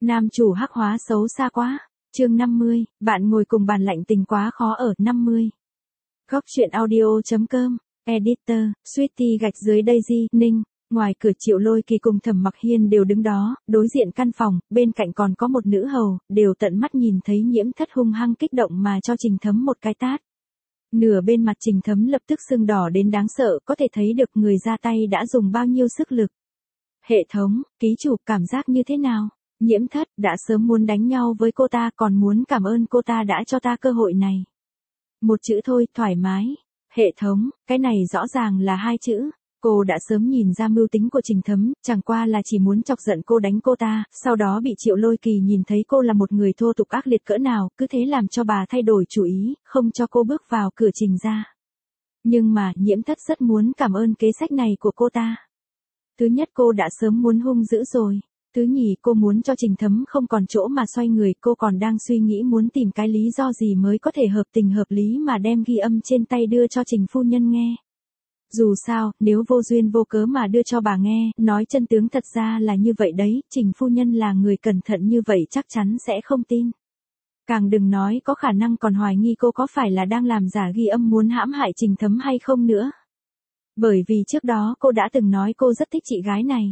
Nam chủ hắc hóa xấu xa quá. Chương 50, bạn ngồi cùng bàn lạnh tình quá khó ở. 50. Góc truyện audio.com, Editor, Sweetie gạch dưới Daisy, Ninh. Ngoài cửa Triệu Lôi Kỳ cùng Thẩm Mặc Hiên đều đứng đó, đối diện căn phòng, bên cạnh còn có một nữ hầu, đều tận mắt nhìn thấy Nhiễm Thất hung hăng kích động mà cho Trình Thấm một cái tát. Nửa bên mặt Trình Thấm lập tức sưng đỏ đến đáng sợ, có thể thấy được người ra tay đã dùng bao nhiêu sức lực. Hệ thống, ký chủ cảm giác như thế nào? Nhiễm Thất đã sớm muốn đánh nhau với cô ta, còn muốn cảm ơn cô ta đã cho ta cơ hội này. Một chữ thôi, thoải mái. Hệ thống, cái này rõ ràng là hai chữ. Cô đã sớm nhìn ra mưu tính của Trình Thấm, chẳng qua là chỉ muốn chọc giận cô đánh cô ta, sau đó bị Triệu Lôi Kỳ nhìn thấy cô là một người thô tục ác liệt cỡ nào, cứ thế làm cho bà thay đổi chủ ý, không cho cô bước vào cửa Trình ra. Nhưng mà, Nhiễm Thất rất muốn cảm ơn kế sách này của cô ta. Thứ nhất, cô đã sớm muốn hung dữ rồi. Thứ nhì, cô muốn cho Trình Thấm không còn chỗ mà xoay người, cô còn đang suy nghĩ muốn tìm cái lý do gì mới có thể hợp tình hợp lý mà đem ghi âm trên tay đưa cho Trình phu nhân nghe. Dù sao, nếu vô duyên vô cớ mà đưa cho bà nghe, nói chân tướng thật ra là như vậy đấy, Trình phu nhân là người cẩn thận như vậy chắc chắn sẽ không tin. Càng đừng nói có khả năng còn hoài nghi cô có phải là đang làm giả ghi âm muốn hãm hại Trình Thấm hay không nữa. Bởi vì trước đó cô đã từng nói cô rất thích chị gái này.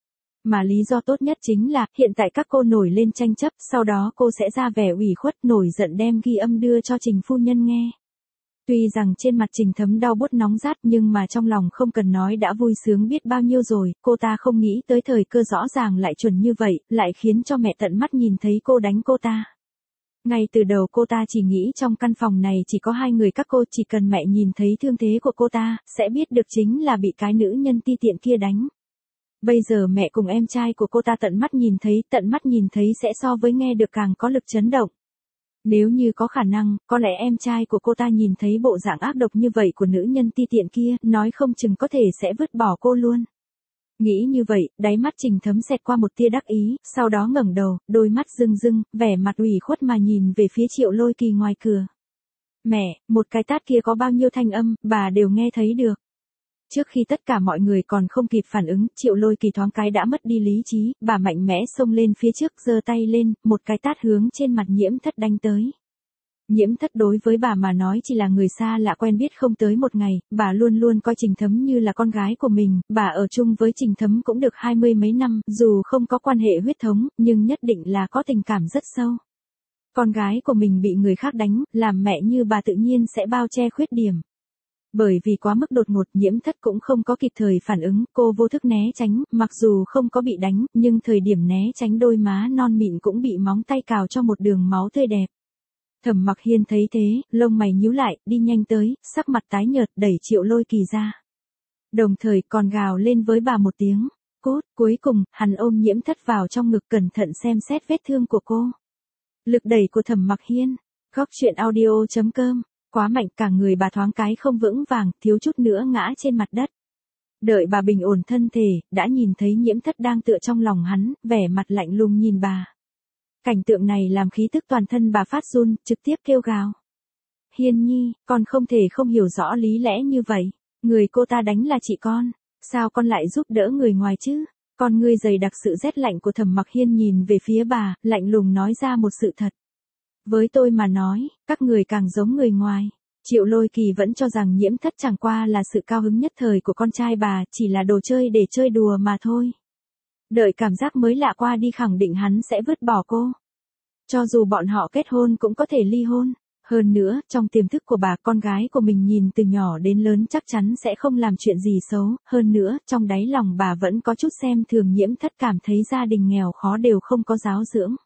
Mà lý do tốt nhất chính là, hiện tại các cô nổi lên tranh chấp, sau đó cô sẽ ra vẻ ủy khuất nổi giận đem ghi âm đưa cho Trình phu nhân nghe. Tuy rằng trên mặt Trình Thấm đau buốt nóng rát nhưng mà trong lòng không cần nói đã vui sướng biết bao nhiêu rồi, cô ta không nghĩ tới thời cơ rõ ràng lại chuẩn như vậy, lại khiến cho mẹ tận mắt nhìn thấy cô đánh cô ta. Ngay từ đầu cô ta chỉ nghĩ trong căn phòng này chỉ có hai người các cô, chỉ cần mẹ nhìn thấy thương thế của cô ta, sẽ biết được chính là bị cái nữ nhân ti tiện kia đánh. Bây giờ mẹ cùng em trai của cô ta tận mắt nhìn thấy sẽ so với nghe được càng có lực chấn động. Nếu như có khả năng, có lẽ em trai của cô ta nhìn thấy bộ dạng ác độc như vậy của nữ nhân ti tiện kia, nói không chừng có thể sẽ vứt bỏ cô luôn. Nghĩ như vậy, đáy mắt Trình Thấm xẹt qua một tia đắc ý, sau đó ngẩng đầu, đôi mắt rưng rưng, vẻ mặt ủy khuất mà nhìn về phía Triệu Lôi Kỳ ngoài cửa. Mẹ, một cái tát kia có bao nhiêu thanh âm, bà đều nghe thấy được. Trước khi tất cả mọi người còn không kịp phản ứng, Triệu Lôi Kỳ thoáng cái đã mất đi lý trí, bà mạnh mẽ xông lên phía trước giơ tay lên, một cái tát hướng trên mặt Nhiễm Thất đánh tới. Nhiễm Thất đối với bà mà nói chỉ là người xa lạ quen biết không tới một ngày, bà luôn luôn coi Trình Thấm như là con gái của mình, bà ở chung với Trình Thấm cũng được 20 mấy năm, dù không có quan hệ huyết thống, nhưng nhất định là có tình cảm rất sâu. Con gái của mình bị người khác đánh, làm mẹ như bà tự nhiên sẽ bao che khuyết điểm. Bởi vì quá mức đột ngột, Nhiễm Thất cũng không có kịp thời phản ứng, cô vô thức né tránh, mặc dù không có bị đánh, nhưng thời điểm né tránh đôi má non mịn cũng bị móng tay cào cho một đường máu tươi đẹp. Thẩm Mặc Hiên thấy thế, lông mày nhíu lại, đi nhanh tới, sắc mặt tái nhợt đẩy Triệu Lôi Kỳ ra. Đồng thời còn gào lên với bà một tiếng, cút, cuối cùng, hắn ôm Nhiễm Thất vào trong ngực cẩn thận xem xét vết thương của cô. Lực đẩy của Thẩm Mặc Hiên, góc truyện audio.com. Quá mạnh, cả người bà thoáng cái không vững vàng, thiếu chút nữa ngã trên mặt đất. Đợi bà bình ổn thân thể, đã nhìn thấy Nhiễm Thất đang tựa trong lòng hắn, vẻ mặt lạnh lùng nhìn bà. Cảnh tượng này làm khí tức toàn thân bà phát run, trực tiếp kêu gào. Hiên nhi, con không thể không hiểu rõ lý lẽ như vậy. Người cô ta đánh là chị con, sao con lại giúp đỡ người ngoài chứ? Con ngươi dày đặc sự rét lạnh của Thẩm Mặc Hiên nhìn về phía bà, lạnh lùng nói ra một sự thật. Với tôi mà nói, các người càng giống người ngoài. Triệu Lôi Kỳ vẫn cho rằng Nhiễm Thất chẳng qua là sự cao hứng nhất thời của con trai bà, chỉ là đồ chơi để chơi đùa mà thôi. Đợi cảm giác mới lạ qua đi khẳng định hắn sẽ vứt bỏ cô. Cho dù bọn họ kết hôn cũng có thể ly hôn. Hơn nữa, trong tiềm thức của bà, con gái của mình nhìn từ nhỏ đến lớn chắc chắn sẽ không làm chuyện gì xấu. Hơn nữa, trong đáy lòng bà vẫn có chút xem thường Nhiễm Thất, cảm thấy gia đình nghèo khó đều không có giáo dưỡng.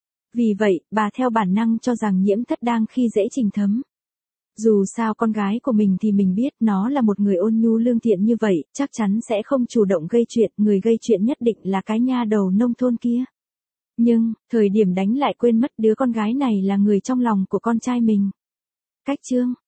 Vì vậy, bà theo bản năng cho rằng Nhiễm Thất đang khi dễ Trình Thấm. Dù sao con gái của mình thì mình biết nó là một người ôn nhu lương thiện như vậy, chắc chắn sẽ không chủ động gây chuyện, người gây chuyện nhất định là cái nha đầu nông thôn kia. Nhưng, thời điểm đánh lại quên mất đứa con gái này là người trong lòng của con trai mình. Cách chương.